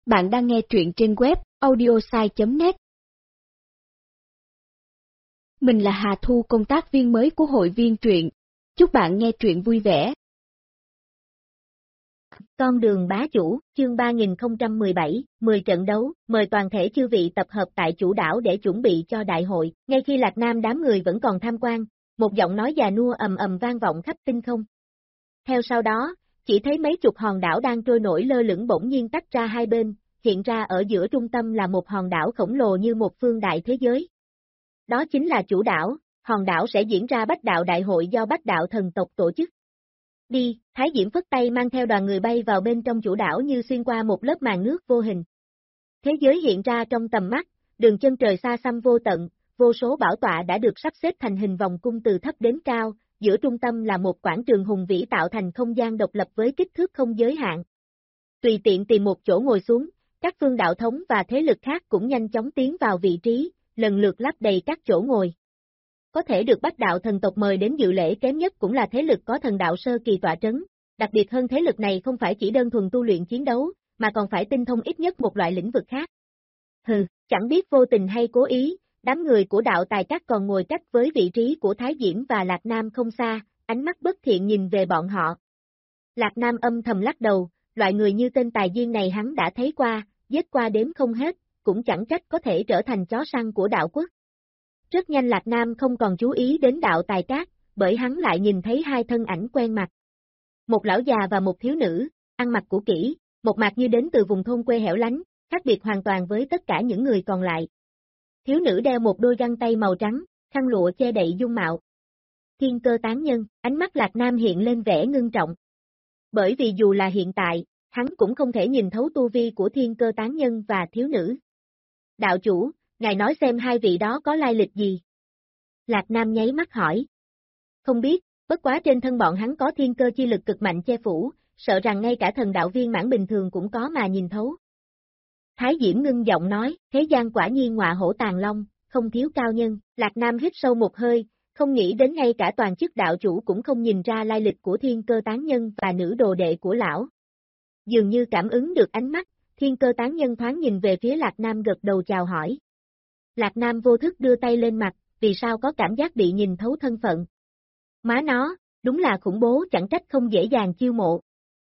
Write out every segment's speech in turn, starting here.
Bạn đang nghe truyện trên web audiosai.net. Mình là Hà Thu, công tác viên mới của hội viên truyện. Chúc bạn nghe truyện vui vẻ. Con đường bá chủ, chương 3017, 10 trận đấu, mời toàn thể chư vị tập hợp tại chủ đảo để chuẩn bị cho đại hội. Ngay khi Lạc Nam đám người vẫn còn tham quan, một giọng nói già nua ầm ầm vang vọng khắp tinh không. Theo sau đó, chỉ thấy mấy chục hòn đảo đang trôi nổi lơ lửng bỗng nhiên tách ra hai bên, hiện ra ở giữa trung tâm là một hòn đảo khổng lồ như một phương đại thế giới. Đó chính là chủ đảo, hòn đảo sẽ diễn ra Bách Đạo Đại hội do Bách Đạo thần tộc tổ chức. Đi, Thái Diễm phất tay mang theo đoàn người bay vào bên trong chủ đảo như xuyên qua một lớp màn nước vô hình. Thế giới hiện ra trong tầm mắt, đường chân trời xa xăm vô tận, vô số bảo tọa đã được sắp xếp thành hình vòng cung từ thấp đến cao, giữa trung tâm là một quảng trường hùng vĩ tạo thành không gian độc lập với kích thước không giới hạn. Tùy tiện tìm một chỗ ngồi xuống, các phương đạo thống và thế lực khác cũng nhanh chóng tiến vào vị trí, lần lượt lắp đầy các chỗ ngồi. Có thể được Bách Đạo thần tộc mời đến dự lễ kém nhất cũng là thế lực có thần đạo sơ kỳ tọa trấn, đặc biệt hơn thế lực này không phải chỉ đơn thuần tu luyện chiến đấu, mà còn phải tinh thông ít nhất một loại lĩnh vực khác. Hừ, chẳng biết vô tình hay cố ý, đám người của đạo tài các còn ngồi cách với vị trí của Thái Diễm và Lạc Nam không xa, ánh mắt bất thiện nhìn về bọn họ. Lạc Nam âm thầm lắc đầu, loại người như tên tài viên này hắn đã thấy qua, giết qua đếm không hết, cũng chẳng trách có thể trở thành chó săn của đạo quốc. Rất nhanh Lạc Nam không còn chú ý đến đạo tài cát, bởi hắn lại nhìn thấy hai thân ảnh quen mặt. Một lão già và một thiếu nữ, ăn mặc cũ kỹ, một mặt như đến từ vùng thôn quê hẻo lánh, khác biệt hoàn toàn với tất cả những người còn lại. Thiếu nữ đeo một đôi găng tay màu trắng, khăn lụa che đậy dung mạo. Thiên Cơ tán nhân, ánh mắt Lạc Nam hiện lên vẻ ngưng trọng. Bởi vì dù là hiện tại, hắn cũng không thể nhìn thấu tu vi của Thiên Cơ tán nhân và thiếu nữ. Đạo chủ, ngài nói xem hai vị đó có lai lịch gì? Lạc Nam nháy mắt hỏi. Không biết, bất quá trên thân bọn hắn có thiên cơ chi lực cực mạnh che phủ, sợ rằng ngay cả thần đạo viên mãn bình thường cũng có mà nhìn thấu. Thái Diễm ngưng giọng nói, thế gian quả nhiên ngọa hổ tàng long, không thiếu cao nhân. Lạc Nam hít sâu một hơi, không nghĩ đến ngay cả toàn chức đạo chủ cũng không nhìn ra lai lịch của thiên cơ tán nhân và nữ đồ đệ của lão. Dường như cảm ứng được ánh mắt, thiên cơ tán nhân thoáng nhìn về phía Lạc Nam gật đầu chào hỏi. Lạc Nam vô thức đưa tay lên mặt, vì sao có cảm giác bị nhìn thấu thân phận. Má nó, đúng là khủng bố, chẳng trách không dễ dàng chiêu mộ.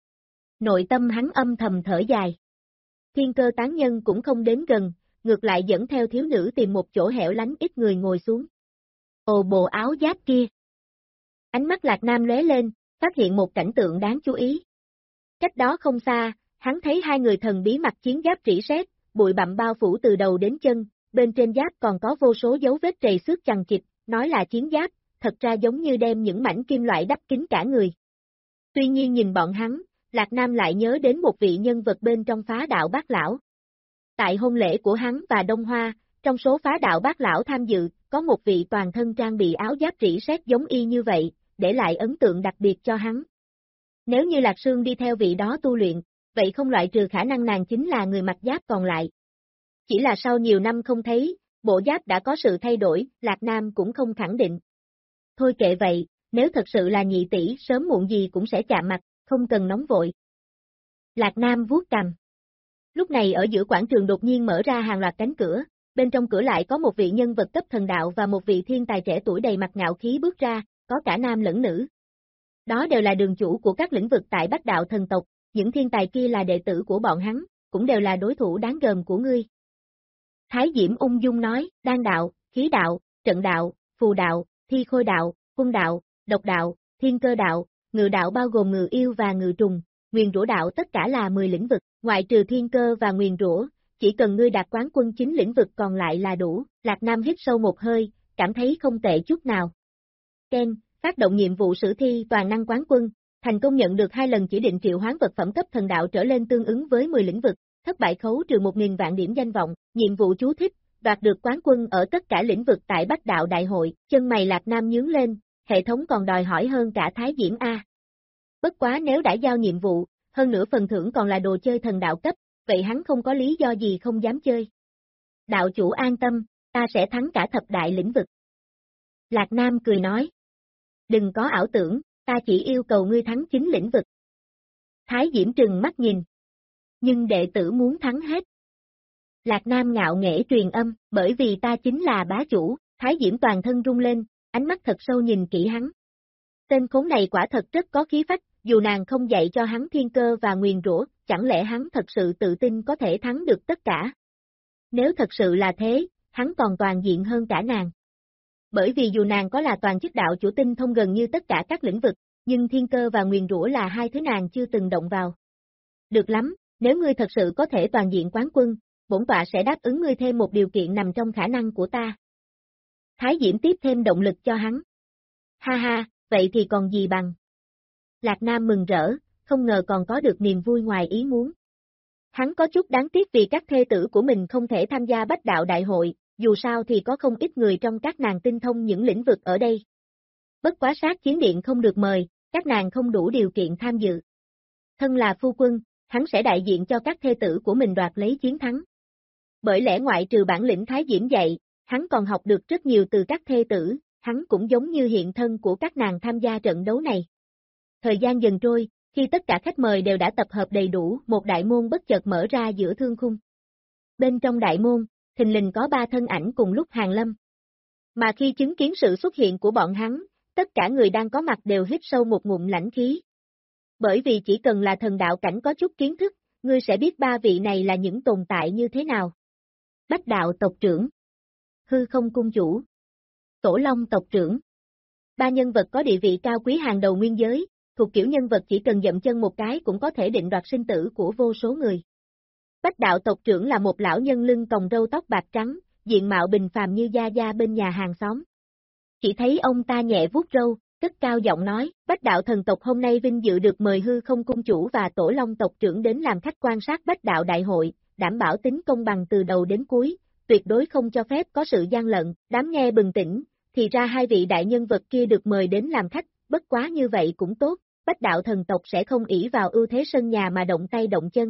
Nội tâm hắn âm thầm thở dài. Thiên cơ tán nhân cũng không đến gần, ngược lại dẫn theo thiếu nữ tìm một chỗ hẻo lánh ít người ngồi xuống. Ồ, bộ áo giáp kia. Ánh mắt Lạc Nam lóe lên, phát hiện một cảnh tượng đáng chú ý. Cách đó không xa, hắn thấy hai người thần bí mặc chiến giáp rỉ sét, bụi bặm bao phủ từ đầu đến chân, bên trên giáp còn có vô số dấu vết trầy xước chằng chịt, nói là chiến giáp, thật ra giống như đem những mảnh kim loại đắp kín cả người. Tuy nhiên nhìn bọn hắn, Lạc Nam lại nhớ đến một vị nhân vật bên trong Phá Đạo Bát Lão. Tại hôn lễ của hắn và Đông Hoa, trong số Phá Đạo Bát Lão tham dự, có một vị toàn thân trang bị áo giáp rỉ sét giống y như vậy, để lại ấn tượng đặc biệt cho hắn. Nếu như Lạc Sương đi theo vị đó tu luyện, vậy không loại trừ khả năng nàng chính là người mặc giáp còn lại. Chỉ là sau nhiều năm không thấy, bộ giáp đã có sự thay đổi, Lạc Nam cũng không khẳng định. Thôi kệ vậy, nếu thật sự là nhị tỷ sớm muộn gì cũng sẽ chạm mặt, không cần nóng vội. Lạc Nam vuốt cằm. Lúc này ở giữa quảng trường đột nhiên mở ra hàng loạt cánh cửa, bên trong cửa lại có một vị nhân vật cấp thần đạo và một vị thiên tài trẻ tuổi đầy mặt ngạo khí bước ra, có cả nam lẫn nữ. Đó đều là đường chủ của các lĩnh vực tại Bách Đạo thần tộc, những thiên tài kia là đệ tử của bọn hắn, cũng đều là đối thủ đáng gờm của ngươi. Thái Diễm ung dung nói, đan đạo, khí đạo, trận đạo, phù đạo, thi khôi đạo, cung đạo, độc đạo, thiên cơ đạo, ngự đạo bao gồm ngự yêu và ngự trùng, nguyền rủa đạo tất cả là 10 lĩnh vực, ngoại trừ thiên cơ và nguyền rủa, chỉ cần ngươi đạt quán quân 9 lĩnh vực còn lại là đủ. Lạc Nam hít sâu một hơi, cảm thấy không tệ chút nào. Ken, phát động nhiệm vụ sử thi toàn năng quán quân, thành công nhận được 2 lần chỉ định triệu hoán vật phẩm cấp thần đạo trở lên tương ứng với 10 lĩnh vực, thất bại khấu trừ 1000 vạn điểm danh vọng, nhiệm vụ chú thích, đoạt được quán quân ở tất cả lĩnh vực tại Bách Đạo Đại hội, chân mày Lạc Nam nhướng lên, hệ thống còn đòi hỏi hơn cả Thái Diễm A. Bất quá nếu đã giao nhiệm vụ, hơn nữa phần thưởng còn là đồ chơi thần đạo cấp, vậy hắn không có lý do gì không dám chơi. Đạo chủ an tâm, ta sẽ thắng cả thập đại lĩnh vực. Lạc Nam cười nói. Đừng có ảo tưởng, ta chỉ yêu cầu ngươi thắng 9 lĩnh vực. Thái Diễm trừng mắt nhìn. nhưng đệ tử muốn thắng hết. Lạc Nam ngạo nghễ truyền âm, bởi vì ta chính là bá chủ. Thái Diễm toàn thân rung lên, ánh mắt thật sâu nhìn kỹ hắn. Tên khốn này quả thật rất có khí phách, dù nàng không dạy cho hắn thiên cơ và nguyền rủa, chẳng lẽ hắn thật sự tự tin có thể thắng được tất cả? Nếu thật sự là thế, hắn còn toàn diện hơn cả nàng. Bởi vì dù nàng có là toàn chức đạo chủ tinh thông gần như tất cả các lĩnh vực, nhưng thiên cơ và nguyền rủa là hai thứ nàng chưa từng động vào. Được lắm, nếu ngươi thật sự có thể toàn diện quán quân, bổn tọa sẽ đáp ứng ngươi thêm một điều kiện nằm trong khả năng của ta. Thái Diễm tiếp thêm động lực cho hắn. Ha ha, vậy thì còn gì bằng. Lạc Nam mừng rỡ, không ngờ còn có được niềm vui ngoài ý muốn. Hắn có chút đáng tiếc vì các thê tử của mình không thể tham gia Bách Đạo Đại hội, dù sao thì có không ít người trong các nàng tinh thông những lĩnh vực ở đây. Bất quá Sát Chiến Điện không được mời, các nàng không đủ điều kiện tham dự. Thân là phu quân, hắn sẽ đại diện cho các thê tử của mình đoạt lấy chiến thắng. Bởi lẽ ngoại trừ bản lĩnh Thái Diễm dạy, hắn còn học được rất nhiều từ các thê tử, hắn cũng giống như hiện thân của các nàng tham gia trận đấu này. Thời gian dần trôi, khi tất cả khách mời đều đã tập hợp đầy đủ, một đại môn bất chợt mở ra giữa thương khung. Bên trong đại môn, thình lình có 3 thân ảnh cùng lúc hàng lâm. Mà khi chứng kiến sự xuất hiện của bọn hắn, tất cả người đang có mặt đều hít sâu một ngụm lãnh khí. Bởi vì chỉ cần là thần đạo cảnh có chút kiến thức, ngươi sẽ biết 3 vị này là những tồn tại như thế nào. Bách Đạo tộc trưởng, Hư Không cung chủ, Tổ Long tộc trưởng. 3 nhân vật có địa vị cao quý hàng đầu nguyên giới, thuộc kiểu nhân vật chỉ cần dậm chân một cái cũng có thể định đoạt sinh tử của vô số người. Bách Đạo tộc trưởng là một lão nhân lưng còng râu tóc bạc trắng, diện mạo bình phàm như gia gia bên nhà hàng xóm. Chỉ thấy ông ta nhẹ vuốt râu, cất cao giọng nói, Bách Đạo thần tộc hôm nay vinh dự được mời Hư Không cung chủ và Tổ Long tộc trưởng đến làm khách quan sát Bách Đạo đại hội, đảm bảo tính công bằng từ đầu đến cuối, tuyệt đối không cho phép có sự gian lận. Đám nghe bừng tỉnh, thì ra 2 vị đại nhân vật kia được mời đến làm khách, bất quá như vậy cũng tốt, Bách Đạo thần tộc sẽ không ỷ vào ưu thế sân nhà mà động tay động chân.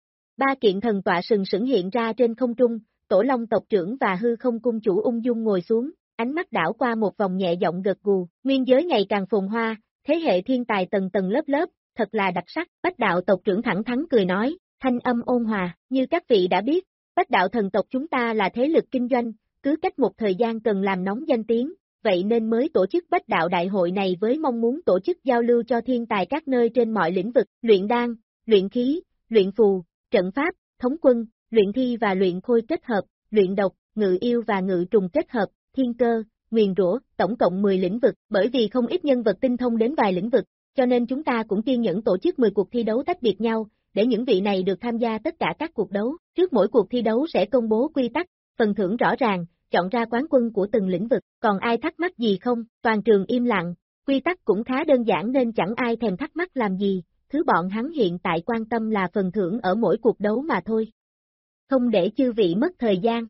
3 kiện thần tọa sừng sững hiện ra trên không trung, Tổ Long tộc trưởng và Hư Không cung chủ ung dung ngồi xuống, ánh mắt đảo qua một vòng nhẹ giọng gật gù, nguyên giới ngày càng phồn hoa, thế hệ thiên tài tầng tầng lớp lớp, thật là đặc sắc. Bách Đạo tộc trưởng thẳng thắn cười nói, thanh âm ôn hòa, như các vị đã biết, Bách Đạo thần tộc chúng ta là thế lực kinh doanh, cứ cách một thời gian cần làm nóng danh tiếng, vậy nên mới tổ chức Bách Đạo đại hội này với mong muốn tổ chức giao lưu cho thiên tài các nơi trên mọi lĩnh vực, luyện đan, luyện khí, luyện phù, trận pháp, thống quân, luyện thi và luyện khôi kết hợp, luyện độc, ngự yêu và ngự trùng kết hợp, thiên cơ, nguyền rủa, tổng cộng 10 lĩnh vực, bởi vì không ít nhân vật tinh thông đến vài lĩnh vực, cho nên chúng ta cũng kiên nhẫn tổ chức 10 cuộc thi đấu tách biệt nhau, để những vị này được tham gia tất cả các cuộc đấu. Trước mỗi cuộc thi đấu sẽ công bố quy tắc, phần thưởng rõ ràng, chọn ra quán quân của từng lĩnh vực, còn ai thắc mắc gì không? Toàn trường im lặng, quy tắc cũng khá đơn giản nên chẳng ai thèm thắc mắc làm gì, thứ bọn hắn hiện tại quan tâm là phần thưởng ở mỗi cuộc đấu mà thôi. Không để chư vị mất thời gian.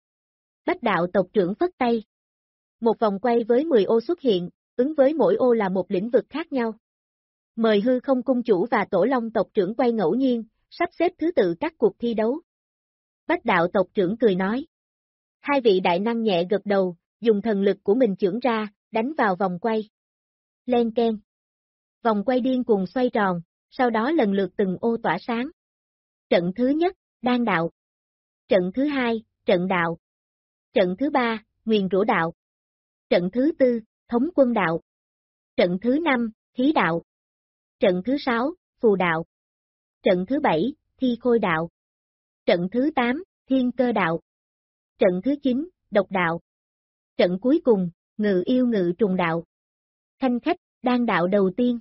Bách Đạo tộc trưởng phất tay. Một vòng quay với 10 ô xuất hiện, ứng với mỗi ô là một lĩnh vực khác nhau. Mời Hư Không cung chủ và Tổ Long tộc trưởng quay ngẫu nhiên, sắp xếp thứ tự các cuộc thi đấu. Bách Đạo tộc trưởng cười nói. 2 vị đại năng nhẹ gật đầu, dùng thần lực của mình chưởng ra, đánh vào vòng quay. Len keng. Vòng quay điên cuồng xoay tròn, sau đó lần lượt từng ô tỏa sáng. Trận thứ nhất, đan đạo. Trận thứ hai, trận đạo. Trận thứ ba, nguyền rủa đạo. Trận thứ tư, thống quân đạo. Trận thứ năm, khí đạo. Trận thứ 6, phù đạo. Trận thứ 7, thi khôi đạo. Trận thứ 8, thiên cơ đạo. Trận thứ 9, độc đạo. Trận cuối cùng, ngự yêu ngự trùng đạo. Khanh khách, đan đạo đầu tiên.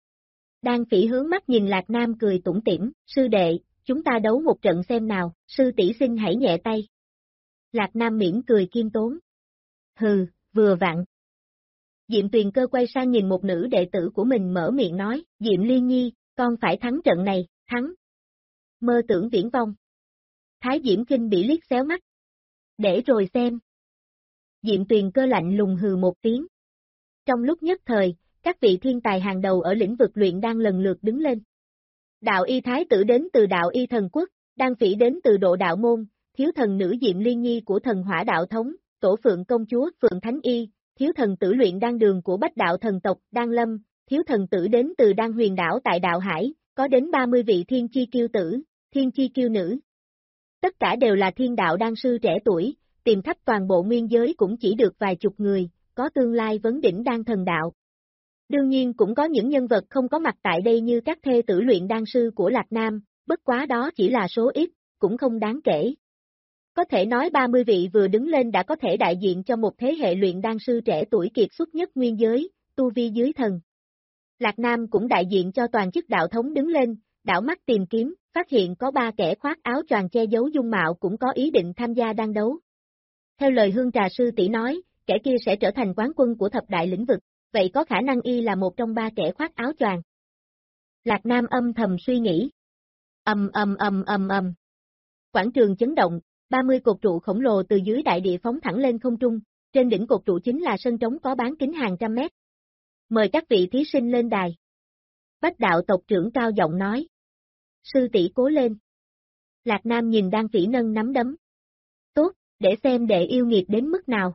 Đan Phỉ hướng mắt nhìn Lạc Nam cười tủm tỉm, sư đệ, chúng ta đấu một trận xem nào, sư tỷ xin hãy nhẹ tay. Lạc Nam mỉm cười khiêm tốn. Hừ, vừa vặn. Diệm Tuyền Cơ quay sang nhìn một nữ đệ tử của mình mở miệng nói, Diệm Liên Nhi, con phải thắng trận này, thắng. Mơ tưởng viễn vong. Thái Diễm Kinh bị liếc xéo mắt. Để rồi xem. Diệm Tuyền Cơ lạnh lùng hừ một tiếng. Trong lúc nhất thời, các vị thiên tài hàng đầu ở lĩnh vực luyện đan lần lượt đứng lên. Đạo y thái tử đến từ đạo y thần quốc, Đan Phỉ đến từ độ đạo môn, thiếu thần nữ Diệm Liên Nhi của thần hỏa đạo thống, tổ phượng công chúa Phượng Thánh Y, thiếu thần tử luyện đan đường của Bách Đạo thần tộc Đan Lâm, thiếu thần tử đến từ Đan Huyền đảo tại đạo Hải, có đến 30 vị thiên chi kiêu tử, thiên chi kiêu nữ. Tất cả đều là thiên đạo đan sư trẻ tuổi, tìm khắp toàn bộ nguyên giới cũng chỉ được vài chục người, có tương lai vấn đỉnh đan thần đạo. Đương nhiên cũng có những nhân vật không có mặt tại đây như các thê tử luyện đan sư của Lạc Nam, bất quá đó chỉ là số ít, cũng không đáng kể. Có thể nói 30 vị vừa đứng lên đã có thể đại diện cho một thế hệ luyện đan sư trẻ tuổi kiệt xuất nhất nguyên giới, tu vi dưới thần. Lạc Nam cũng đại diện cho toàn chức đạo thống đứng lên, đảo mắt tìm kiếm, phát hiện có 3 kẻ khoác áo choàng che giấu dung mạo cũng có ý định tham gia đan đấu. Theo lời Hương Trà sư tỷ nói, kẻ kia sẽ trở thành quán quân của thập đại lĩnh vực, vậy có khả năng y là một trong 3 kẻ khoác áo choàng. Lạc Nam âm thầm suy nghĩ. Quảng trường chấn động, 30 cột trụ khổng lồ từ dưới đại địa phóng thẳng lên không trung, trên đỉnh cột trụ chính là sân trống có bán kính hàng trăm mét. Mời các vị thí sinh lên đài. Bách đạo tộc trưởng cao giọng nói. Sư tỷ cố lên. Lạc Nam nhìn Đan Phỉ nâng nắm đấm. Tốt, để xem đệ yêu nghiệt đến mức nào.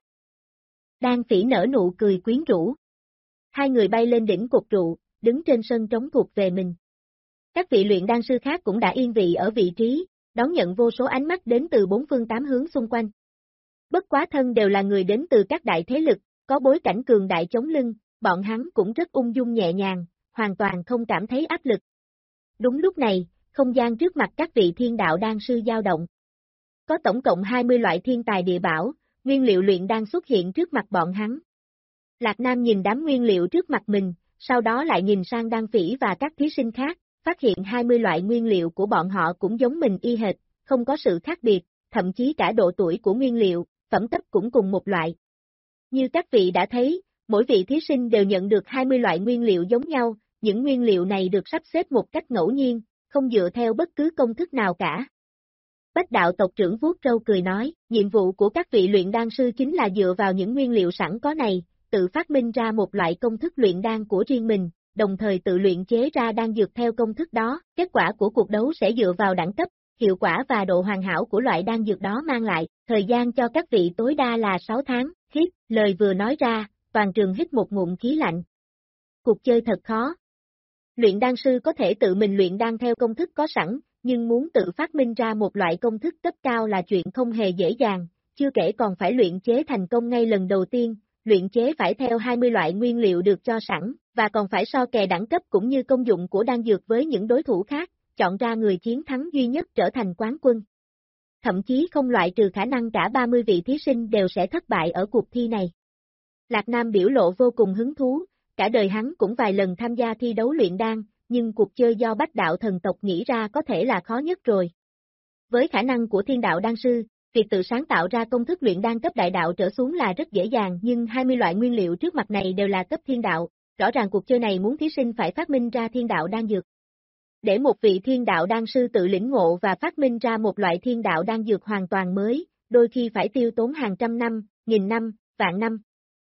Đan Phỉ nở nụ cười quyến rũ. Hai người bay lên đỉnh cột trụ, đứng trên sân trống thuộc về mình. Các vị luyện đan sư khác cũng đã yên vị ở vị trí, đón nhận vô số ánh mắt đến từ 4 phương 8 hướng xung quanh. Bất quá thân đều là người đến từ các đại thế lực, có bối cảnh cường đại chống lưng, bọn hắn cũng rất ung dung nhẹ nhàng, hoàn toàn không cảm thấy áp lực. Đúng lúc này, không gian trước mặt các vị thiên đạo đan sư dao động. Có tổng cộng 20 loại thiên tài địa bảo, nguyên liệu luyện đan xuất hiện trước mặt bọn hắn. Lạc Nam nhìn đám nguyên liệu trước mặt mình, sau đó lại nhìn sang Đan Phỉ và các thí sinh khác, phát hiện 20 loại nguyên liệu của bọn họ cũng giống mình y hệt, không có sự khác biệt, thậm chí cả độ tuổi của nguyên liệu, phẩm cấp cũng cùng một loại. Như các vị đã thấy, mỗi vị thí sinh đều nhận được 20 loại nguyên liệu giống nhau, những nguyên liệu này được sắp xếp một cách ngẫu nhiên, không dựa theo bất cứ công thức nào cả. Bách đạo tộc trưởng vuốt râu cười nói, nhiệm vụ của các vị luyện đan sư chính là dựa vào những nguyên liệu sẵn có này, tự phát minh ra một loại công thức luyện đan của riêng mình, đồng thời tự luyện chế ra đan dược theo công thức đó, kết quả của cuộc đấu sẽ dựa vào đẳng cấp, hiệu quả và độ hoàn hảo của loại đan dược đó mang lại, thời gian cho các vị tối đa là 6 tháng, hít, lời vừa nói ra, toàn trường hít một ngụm khí lạnh. Cuộc chơi thật khó. Luyện đan sư có thể tự mình luyện đan theo công thức có sẵn, nhưng muốn tự phát minh ra một loại công thức cấp cao là chuyện không hề dễ dàng, chưa kể còn phải luyện chế thành công ngay lần đầu tiên, luyện chế phải theo 20 loại nguyên liệu được cho sẵn, và còn phải so kè đẳng cấp cũng như công dụng của đan dược với những đối thủ khác, chọn ra người chiến thắng duy nhất trở thành quán quân. Thậm chí không loại trừ khả năng cả 30 vị thí sinh đều sẽ thất bại ở cuộc thi này. Lạc Nam biểu lộ vô cùng hứng thú, cả đời hắn cũng vài lần tham gia thi đấu luyện đan, nhưng cuộc chơi do Bách đạo thần tộc nghĩ ra có thể là khó nhất rồi. Với khả năng của thiên đạo đan sư, việc tự sáng tạo ra công thức luyện đan cấp đại đạo trở xuống là rất dễ dàng, nhưng 20 loại nguyên liệu trước mặt này đều là cấp thiên đạo, rõ ràng cuộc chơi này muốn thí sinh phải phát minh ra thiên đạo đan dược. Để một vị thiên đạo đan sư tự lĩnh ngộ và phát minh ra một loại thiên đạo đan dược hoàn toàn mới, đôi khi phải tiêu tốn hàng trăm năm, nghìn năm, vạn năm.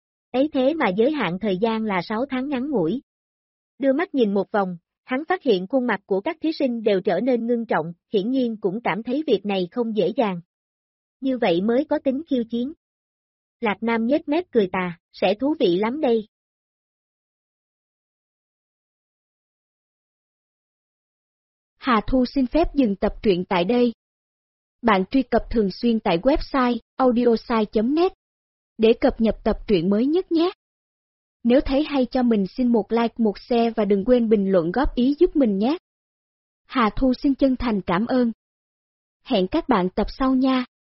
Ấy thế mà giới hạn thời gian là 6 tháng ngắn ngủi. Đưa mắt nhìn một vòng, hắn phát hiện khuôn mặt của các thí sinh đều trở nên ngưng trọng, hiển nhiên cũng cảm thấy việc này không dễ dàng. Như vậy mới có tính khiêu chiến. Lạc Nam nhếch mép cười tà, sẽ thú vị lắm đây. Hà Thu xin phép dừng tập truyện tại đây. Bạn truy cập thường xuyên tại website audiosai.net để cập nhật tập truyện mới nhất nhé. Nếu thấy hay cho mình xin một like, một share và đừng quên bình luận góp ý giúp mình nhé. Hà Thu xin chân thành cảm ơn. Hẹn các bạn tập sau nha.